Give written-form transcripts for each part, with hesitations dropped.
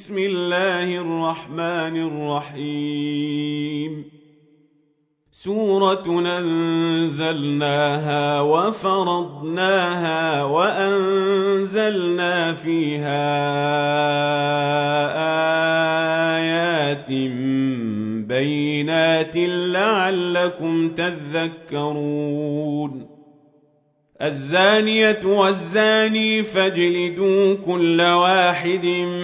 بسم الله الرحمن الرحيم سورة أنزلناها وفرضناها وأنزلنا فيها آيات بينات لعلكم تذكرون الزانية والزاني فاجلدوا كل واحد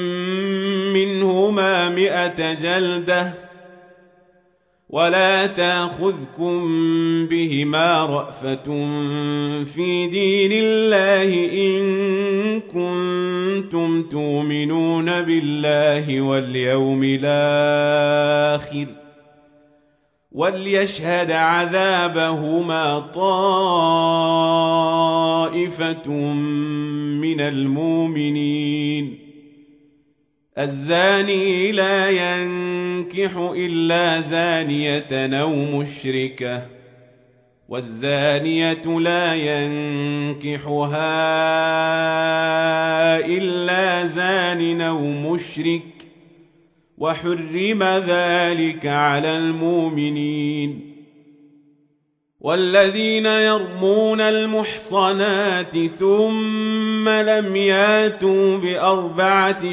منهما 100 جلدة ولا تأخذكم بهما رأفة في دين الله إن كنتم تؤمنون بالله واليوم الآخر وليشهد عذابهما طائفة من المؤمنين الزاني لا ينكح إلا زانية أو مشركة والزانية لا ينكحها إلا زان أو مشرك وحرم ذلك على المؤمنين والذين يرمون المحصنات ثم لم ياتوا ب4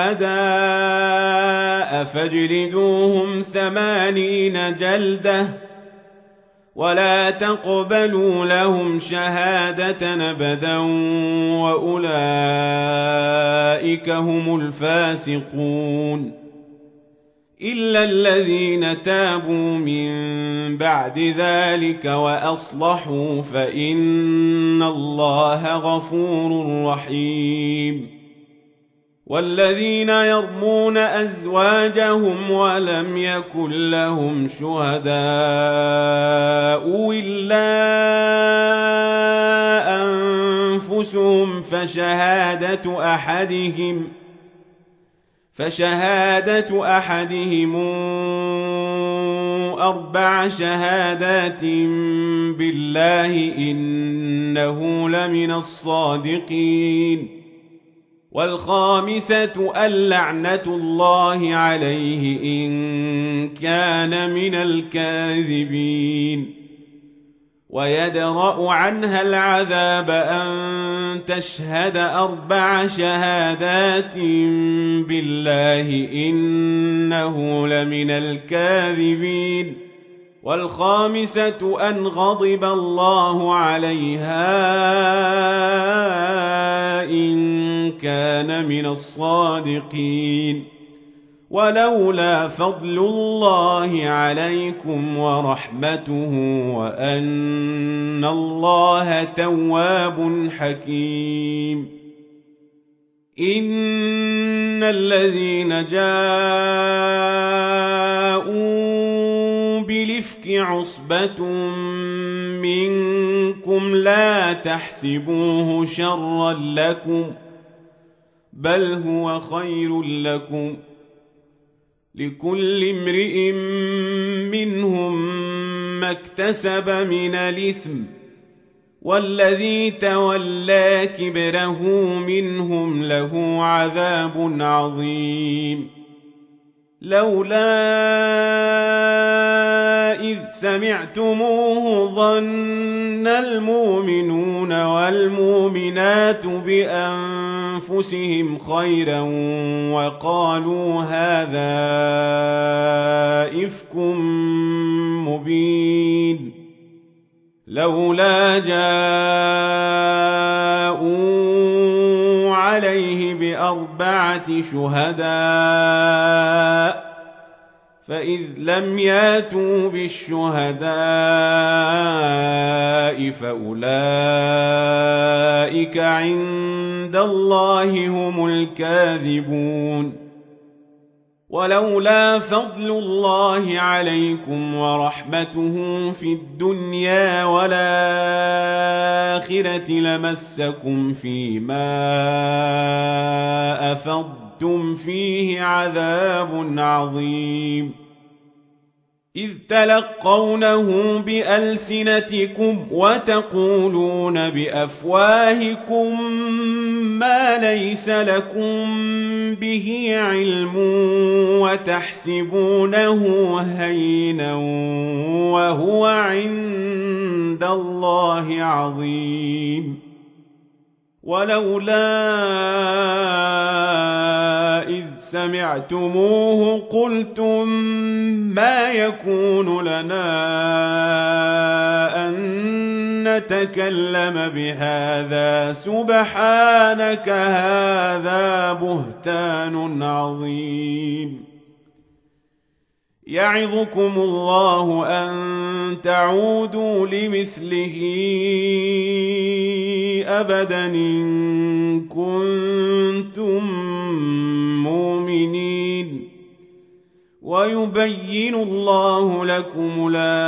شهداء فاجلدوهم 80 جلدة ولا تقبلوا لهم شهادة أبدا وأولئك هم الفاسقون إلا الذين تابوا من بعد ذلك وأصلحوا فإن الله غفور رحيم والذين يرمون أزواجهم ولم يكن لهم شهداء إلا أنفسهم فشهادة أحدهم 4 شهادات بالله إنه لمن الصادقين والخامسة اللعنة الله عليه إن كان من الكاذبين ويدرأ عنها العذاب أن تشهد 4 شهادات بالله إنه لمن الكاذبين والخامسة أن غضب الله عليها إن كان من الصادقين ولولا فضل الله عليكم ورحمته وأن الله تواب حكيم إن الذين جاءوا بالإفك عصبة منكم لا تحسبوه شرا لكم بل هو خير لكم لكل امرئ منهم ما اكتسب من الإثم والذي تولى كبره منهم له عذاب عظيم لولا إذ سمعتموه ظن المؤمنون والمؤمنات بأنفسهم خيرا وقالوا هذا إفك مبين لولا جاءوا عليه ب4 شهداء فإذ لم ياتوا بالشهداء فأولئك عند الله هم الكاذبون ولولا فضل الله عليكم ورحمته في الدنيا والآخرة لمسكم فيما أفضتم فيه عذاب عظيم إذ تلقونه بألسنتكم وتقولون بأفواهكم ما ليس لكم به علم وتحسبونه هينا وهو عند الله عظيم. ولولا إذ سمعتموه قلتم ما يكون لنا أن نتكلم بهذا سبحانك هذا بهتان عظيم. يعظكم الله أن تعودوا لمثله أبدا إن كنتم مؤمنين. ويبين الله لكم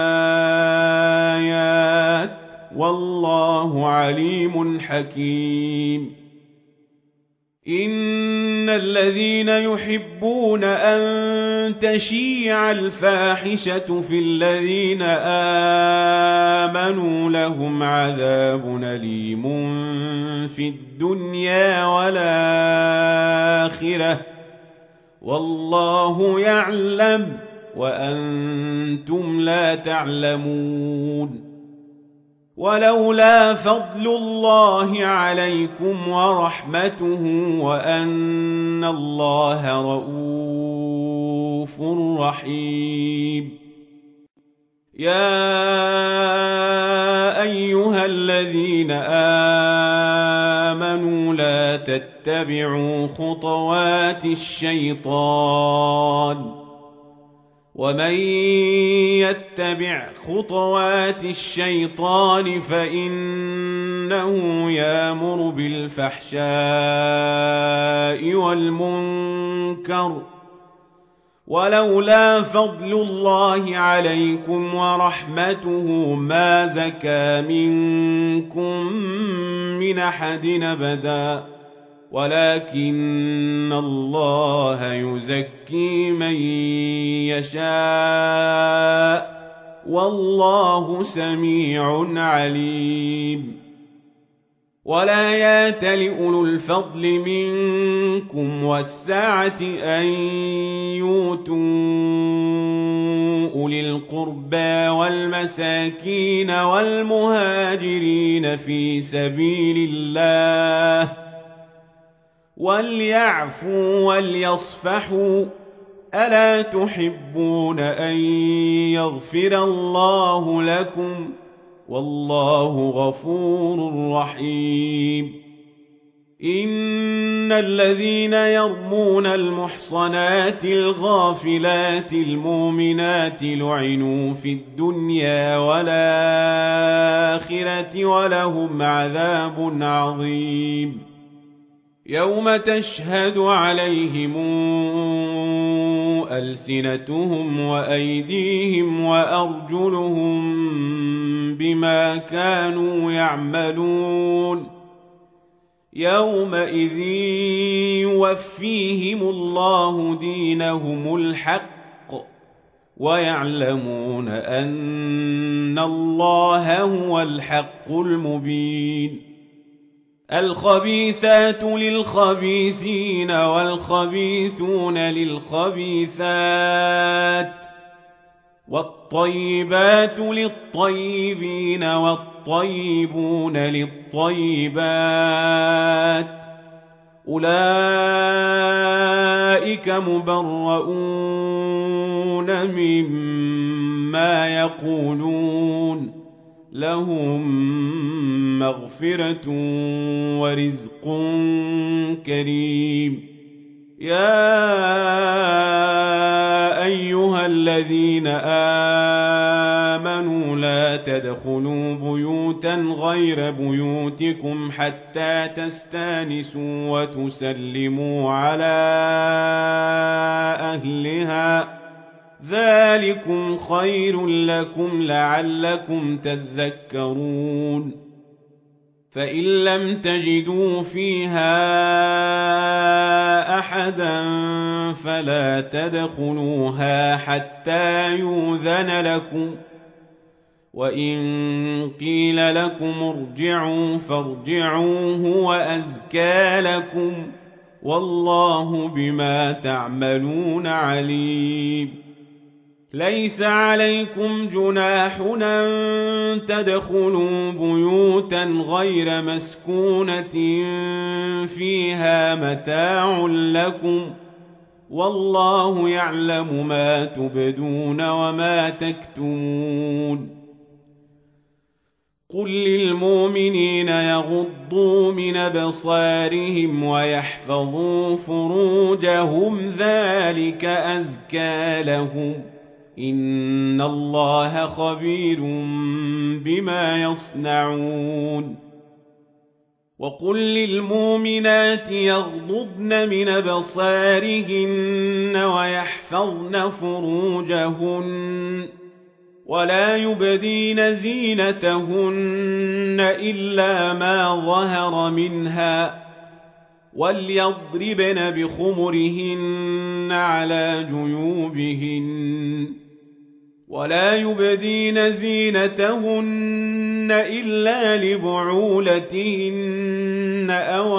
الآيات والله عليم حكيم. إن الذين يحبون أن تشيع الفاحشة في الذين آمنوا لهم عذاب أليم في الدنيا والآخرة والله يعلم وأنتم لا تعلمون. ولولا فضل الله عليكم ورحمته وأن الله رؤوف رحيم. يا أيها الذين آمنوا لا تتبعوا خطوات الشيطان ومن يتبع خطوات الشيطان فإنه يأمر بالفحشاء والمنكر. ولولا فضل الله عليكم ورحمته ما زكى منكم من أحد أبدا ولكن الله يزكي من يشاء والله سميع عليم. ولا يأتل أولو الفضل منكم والسعة أن يؤتوا أولي القربى والمساكين والمهاجرين في سبيل الله وليعفوا وليصفحوا ألا تحبون أن يغفر الله لكم والله غفور رحيم. إن الذين يرمون المحصنات الغافلات المؤمنات لعنوا في الدنيا والآخرة ولهم عذاب عظيم. يوم تشهد عليهم ألسنتهم وأيديهم وأرجلهم بما كانوا يعملون. يومئذ يوفيهم الله دينهم الحق ويعلمون أن الله هو الحق المبين. الخبيثات للخبيثين والخبيثون للخبيثات والطيبات للطيبين والطيبون للطيبات أولئك مبرؤون مما يقولون لهم مغفرة ورزق كريم. يا أيها الذين آمنوا لا تدخلوا بيوتا غير بيوتكم حتى تستانسوا وتسلموا على أهلها ذلكم خير لكم لعلكم تذكرون. فإن لم تجدوا فيها أحدا فلا تدخلوها حتى يؤذن لكم، وإن قيل لكم ارجعوا فارجعوا هو أزكى لكم، والله بما تعملون عليم. ليس عليكم جناح أن تدخلوا بيوتا غير مسكونة فيها متاع لكم، والله يعلم ما تبدون وما تكتمون. قل للمؤمنين يغضوا من أبصارهم ويحفظوا فروجهم ذلك أزكى لهم، إن الله خبير بما يصنعون. وقل للمؤمنات يغضضن من أبصارهن ويحفظن فروجهن ولا يبدين زينتهن إلا ما ظهر منها، وليضربن بخمرهن على جيوبهن، ولا يبدين زينتهن إلا لبعولتهن أو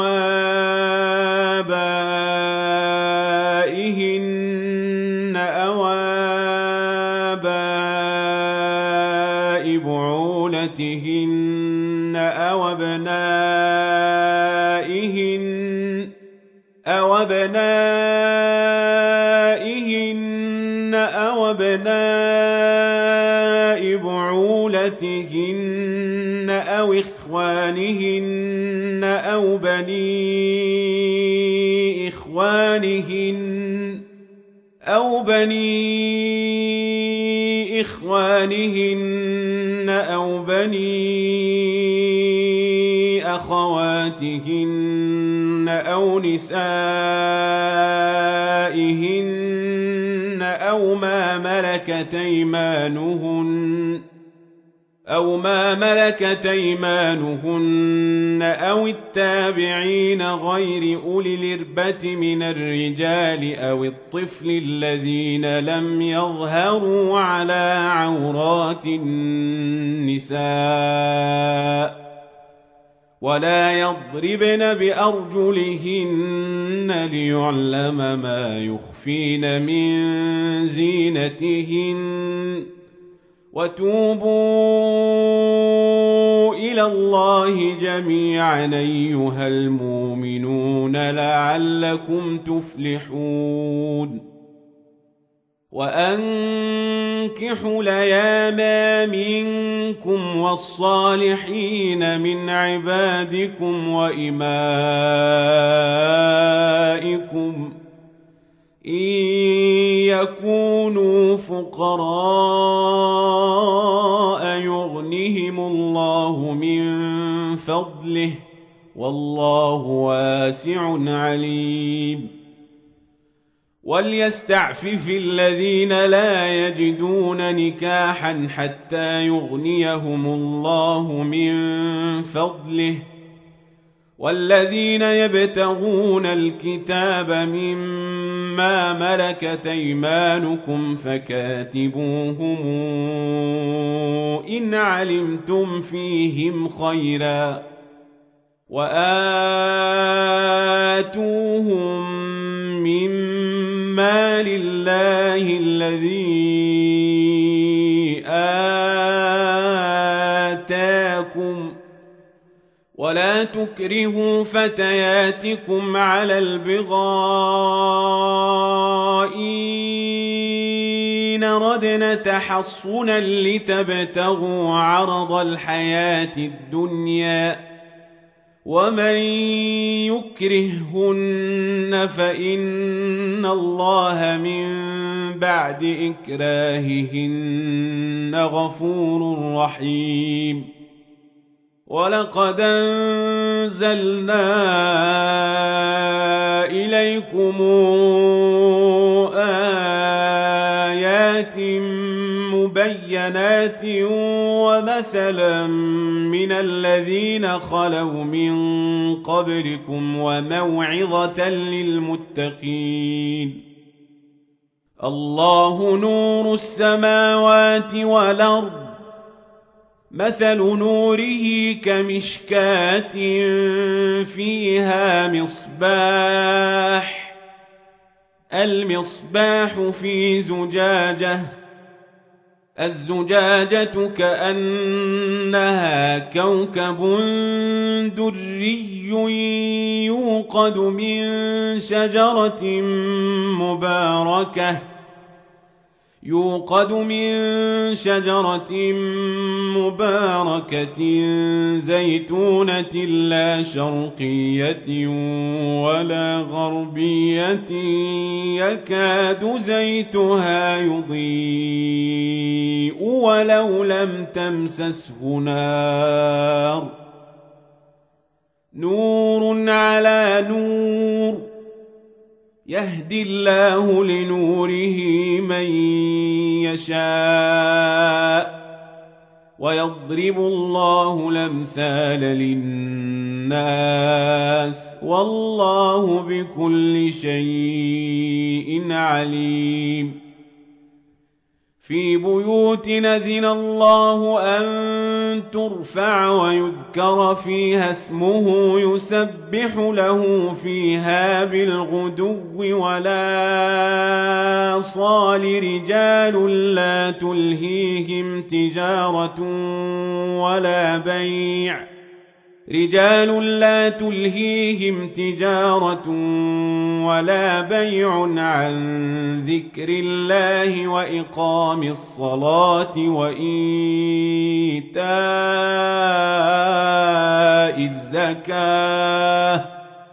آبائهن أو آباء بعولتهن أو أبناء بعولتهن أو إخوانهن أو بني إخوانهن أو بني أخواتهن أو نسائهن أو ما ملكت أيمانهن أو التابعين غير أولي الإربة من الرجال أو الطفل الذين لم يظهروا على عورات النساء، ولا يضربن بأرجلهن ليعلم ما يخفين من زينتهن، وتوبوا إلى الله جميعا أيها المؤمنون لعلكم تفلحون. وأنكحوا الأيام منكم والصالحين من عبادكم وإمائكم إن يكونوا فقراء يغنهم الله من فضله، والله واسع عليم. وليستعفف الذين لا يجدون نكاحا حتى يغنيهم الله من فضله، والذين يبتغون الكتاب مما ملكت أيمانكم فكاتبوهم إن علمتم فيهم خيرا، وآتوهم مما لله الذي آتاكم، ولا تكرهوا فتياتكم على البغاء إن ردن تحصنا لتبتغوا عرض الحياة الدنيا، ومن يكرههن فإن الله من بعد إكراههن غفور رحيم. ولقد أنزلنا إليكم آيات بينات ومثلا من الذين خلوا من قبلكم وموعظة للمتقين. الله نور السماوات والأرض، مثل نوره كمشكاة فيها مصباح، المصباح في زجاجة، الزجاجة كأنها كوكب دري يوقد من شجرة مباركة زيتونة لا شرقية ولا غربية يكاد زيتها يضيء ولو لم تمسسه نار، نور على نور، يهدي الله لنوره من يشاء ويضرب الله الأمثال للناس والله بكل شيء عليم. في بيوت أذن الله أن ترفع ويذكر فيها اسمه يسبح له فيها بالغدو ولا صال رجال لا تلهيهم تجارة ولا بيع عن ذكر الله وإقام الصلاة وإيتاء الزكاة،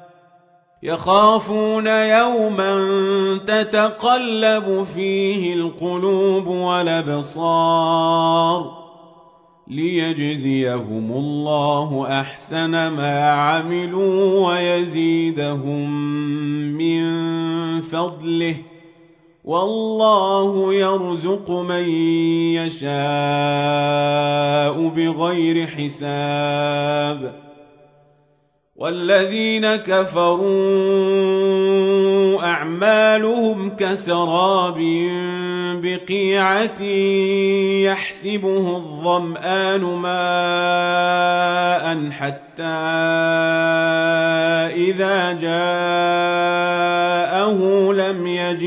يخافون يوما تتقلب فيه القلوب والأبصار، ليجزيهم الله أحسن ما عملوا ويزيدهم من فضله، والله يرزق من يشاء بغير حساب. والذين كفروا أعمالهم كسراب بقيعة يحسبه الظمآن ماء حتى إذا جاءه لم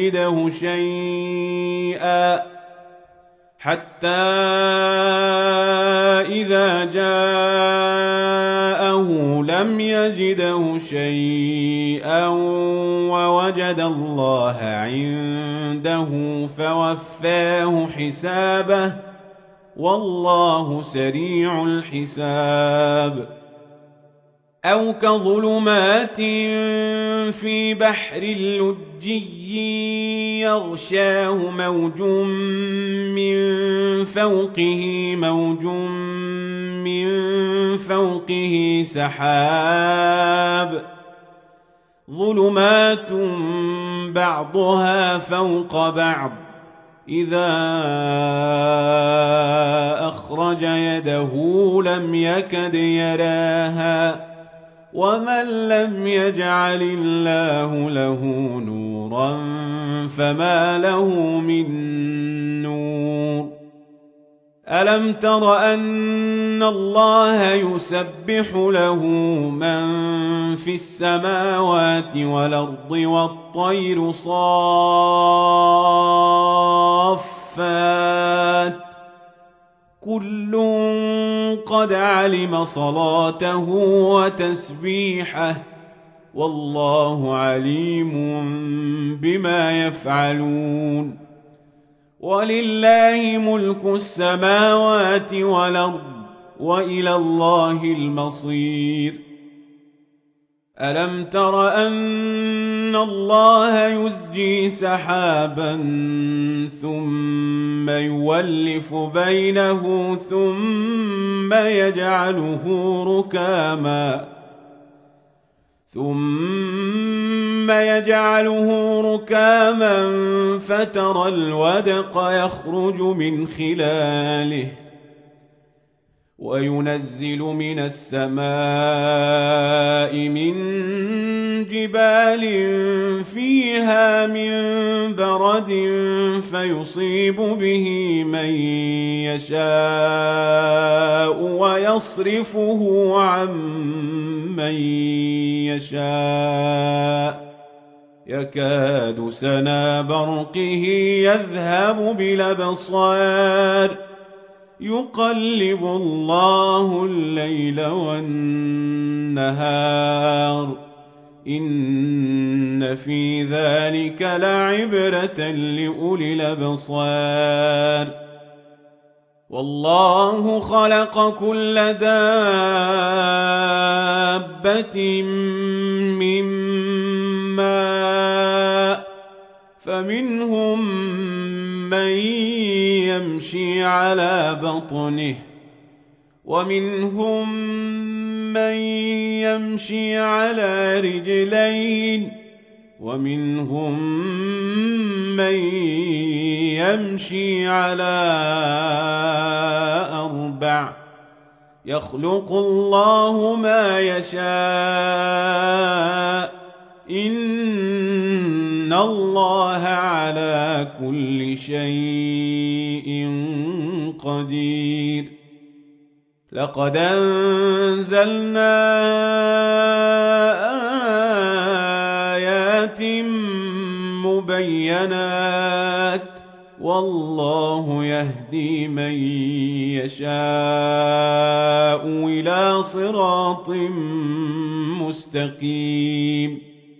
يجده شيئا ووجد الله عنده فوفاه حسابه، والله سريع الحساب. أو كظلمات في بحر لجي يغشاه موج من فوقه سحاب، ظلمات بعضها فوق بعض، إذا أخرج يده لم يكد يراها، ومن لم يجعل الله له نورا فما له من نور. ألم تر أن الله يسبح له من في السماوات والأرض والطير صافات، كل قد علم صلاته وتسبيحه، والله عليم بما يفعلون. ولله ملك السماوات والأرض وإلى الله المصير. ألم تر أن الله يزجي سحابا ثم يولف بينه ثم يجعله ركاما فترى الودق يخرج من خلاله وينزل من السماء من جبال فيها من برد فيصيب به من يشاء ويصرفه عن من يشاء يكاد سنا برقه يذهب بالأبصار يقلب الله الليل والنهار إن في ذلك لعبرة لأولي الأبصار والله خلق كل دابة من ماء فمنهم من يمشي على بطنه ومنهم من يمشي على رجلين ومنهم من يمشي على أربع يخلق الله ما يشاء إن الله على كل شيء قدير لقد أنزلنا آيات مبينات والله يهدي من يشاء إلى صراط مستقيم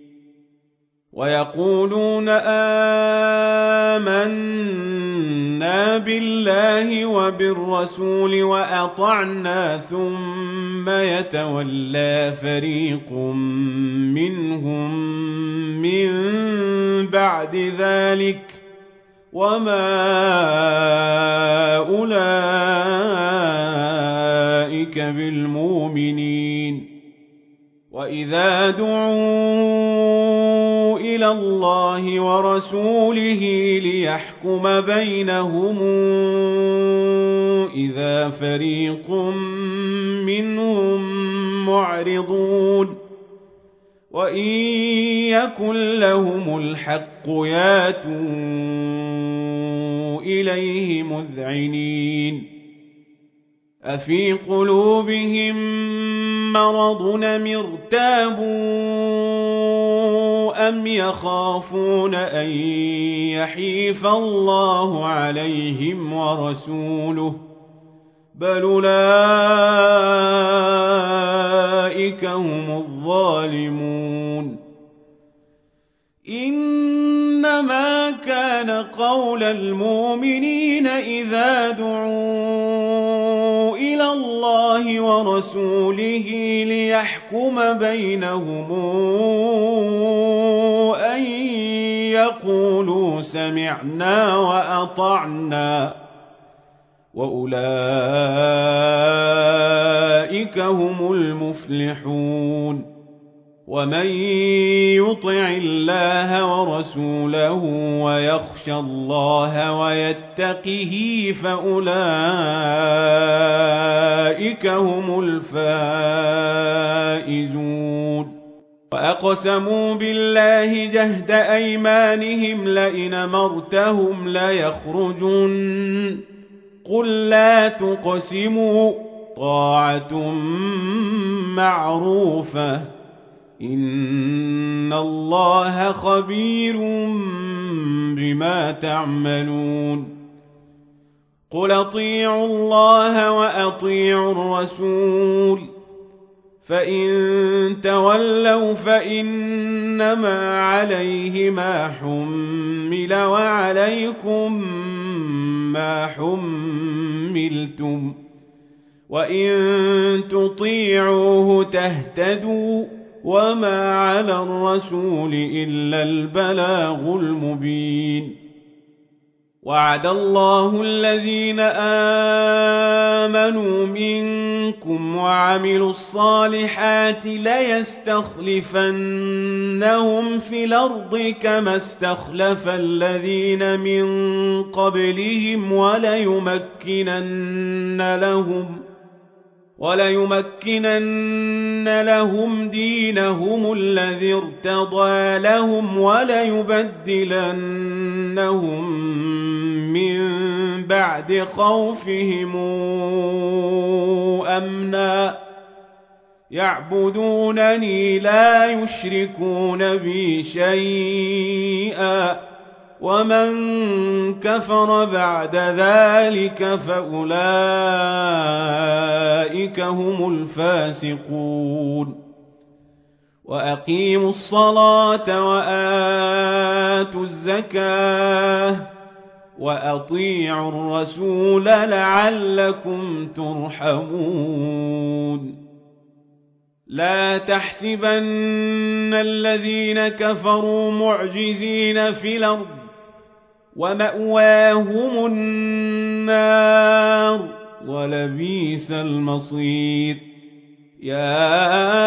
ويقولون آمنا بالله وبالرسول وأطعنا ثم يتولى فريق منهم من بعد ذلك وما أولئك بالمؤمنين وإذا دعوا إلى الله ورسوله ليحكم بينهم إذا فريق منهم معرضون وإن يكن لهم الحق ياتوا إليه مذعنين أفي قلوبهم مرض أم ارتابوا أم يخافون أن يحيف الله عليهم ورسوله بل أولئك هم الظالمون إنما كان قول المؤمنين إذا دعوا إلى الله ورسوله ليحكم بينهم أن يقولوا سمعنا وأطعنا وأولئك هم المفلحون ومن يطع الله ورسوله ويخشى الله ويتقه فأولئك هم الفائزون وأقسموا بالله جهد أيمانهم لئن أمرتهم ليخرجن قل لا تقسموا طاعة معروفة إن الله خبير بما تعملون قل أطيعوا الله وأطيعوا الرسول فإن تولوا فإنما عليه ما حمل وعليكم ما حملتم وإن تطيعوه تهتدوا وما على الرسول إلا البلاغ المبين وعد الله الذين آمنوا منكم وعملوا الصالحات ليستخلفنهم في الأرض كما استخلف الذين من قبلهم وليمكنن لهم دينهم الذي ارتضى لهم وليبدلنهم من بعد خوفهم أمنا يعبدونني لا يشركون بي شيئا ومن كفر بعد ذلك فأولئك هم الفاسقون وأقيموا الصلاة وآتوا الزكاة وأطيعوا الرسول لعلكم ترحمون لا تحسبن الذين كفروا معجزين في الأرض ومأواهم النار ولبئس المصير يا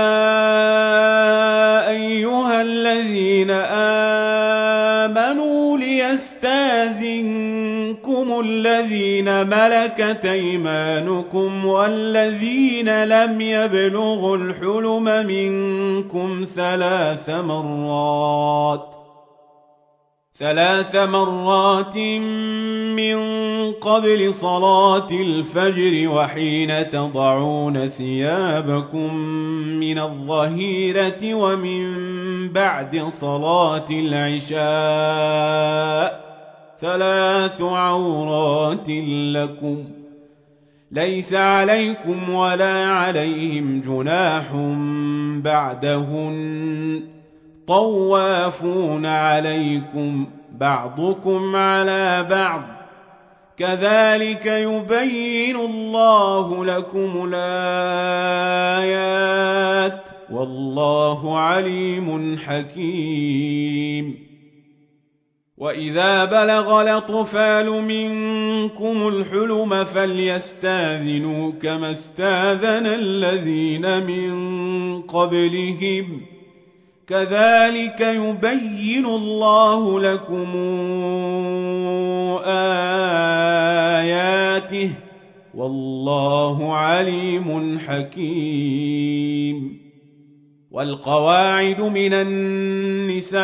أيها الذين آمنوا ليستاذنكم الذين ملكت أيمانكم والذين لم يبلغوا الحلم منكم ثلاث مرات من قبل صلاة الفجر وحين تضعون ثيابكم من الظهيرة ومن بعد صلاة العشاء 3 عورات لكم ليس عليكم ولا عليهم جناح بعدهن طوافون عليكم بعضكم على بعض كذلك يبين الله لكم الآيات والله عليم حكيم وإذا بلغ الأطفال منكم الحلم فليستاذنوا كما استاذن الذين من قبلهم كذلك يبين الله لكم آياته والله عليم حكيم والقواعد من النساء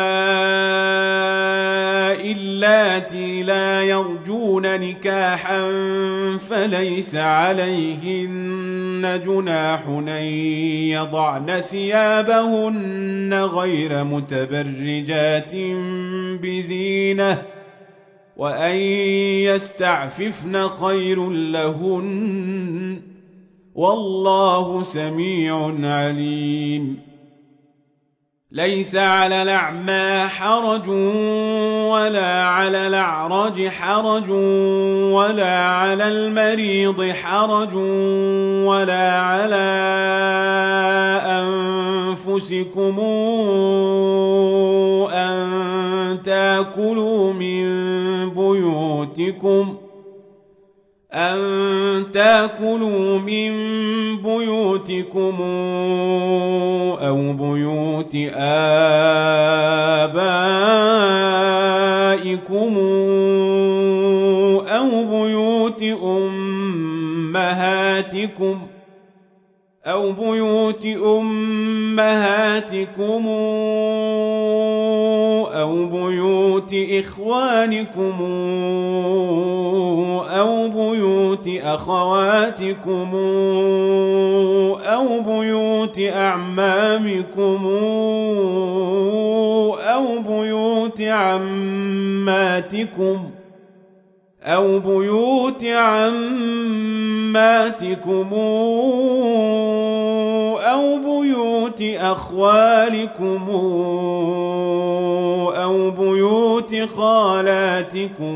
اللاتي لا يرجون نكاحا فليس عليهن جناح أن يضعن ثيابهن غير متبرجات بزينة وأن يستعففن خير لهن والله سميع عليم ليس على الأعمى حرج ولا على الأعرج حرج ولا على المريض حرج ولا على أنفسكم أن تأكلوا من بيوتكم أو بيوت آبائكم أو بيوت أمهاتكم أو بيوت إخوانكم أو بيوت أخواتكم أو بيوت أعمامكم أو بيوت عماتكم أو بيوت أو بيوت أخوالكم أو بيوت خالاتكم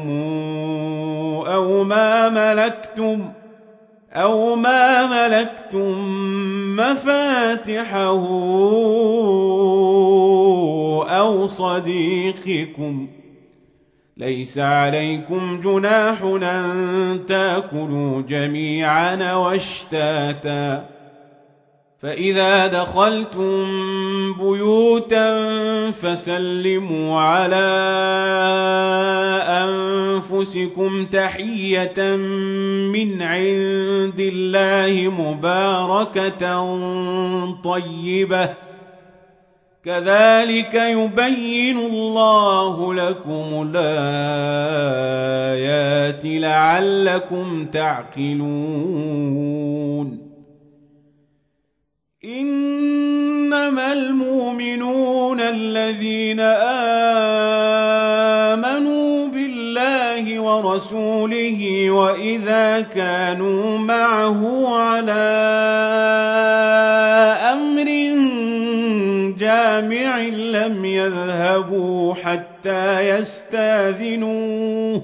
أو ما ملكتم مفاتحه أو صديقكم ليس عليكم جناح أن تأكلوا جميعا واشتاتا فإذا دخلتم بيوتا فسلموا على أنفسكم تحية من عند الله مباركة طيبة كذلك يبين الله لكم الآيات لعلكم تعقلون إنما المؤمنون الذين آمنوا بالله ورسوله وإذا كانوا معه على أمر جامع لم يذهبوا حتى يستاذنوه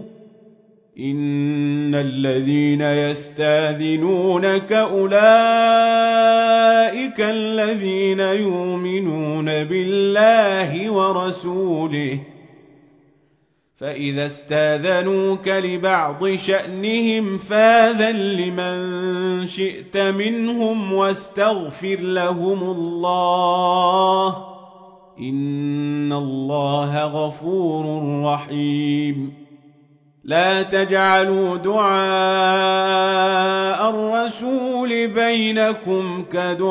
إن الذين يستاذنونك أولئك الذين يؤمنون بالله ورسوله فإذا استاذنوك لبعض شأنهم فاذن لمن شئت منهم واستغفر لهم الله إن الله غفور رحيم لا تجعلوا دعاء الرسول بينكم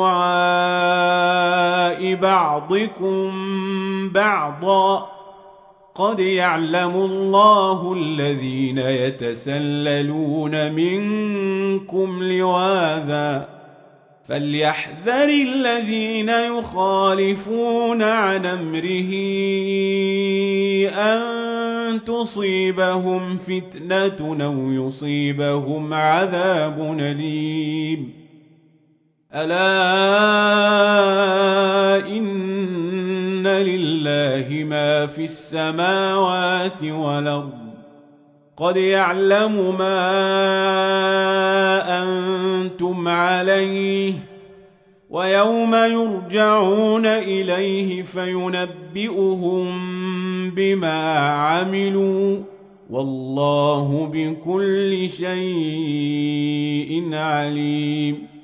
كدعاء بعضكم بعضا قد يعلم الله الذين يتسللون منكم لواذا فليحذر الذين يخالفون عن أمره أن تصيبهم فتنة أو يصيبهم عذاب أليم ألا إن لله ما في السماوات والأرض قد يعلم ما أنتم عليه ويوم يرجعون إليه فينبئهم بما عملوا والله بكل شيء عليم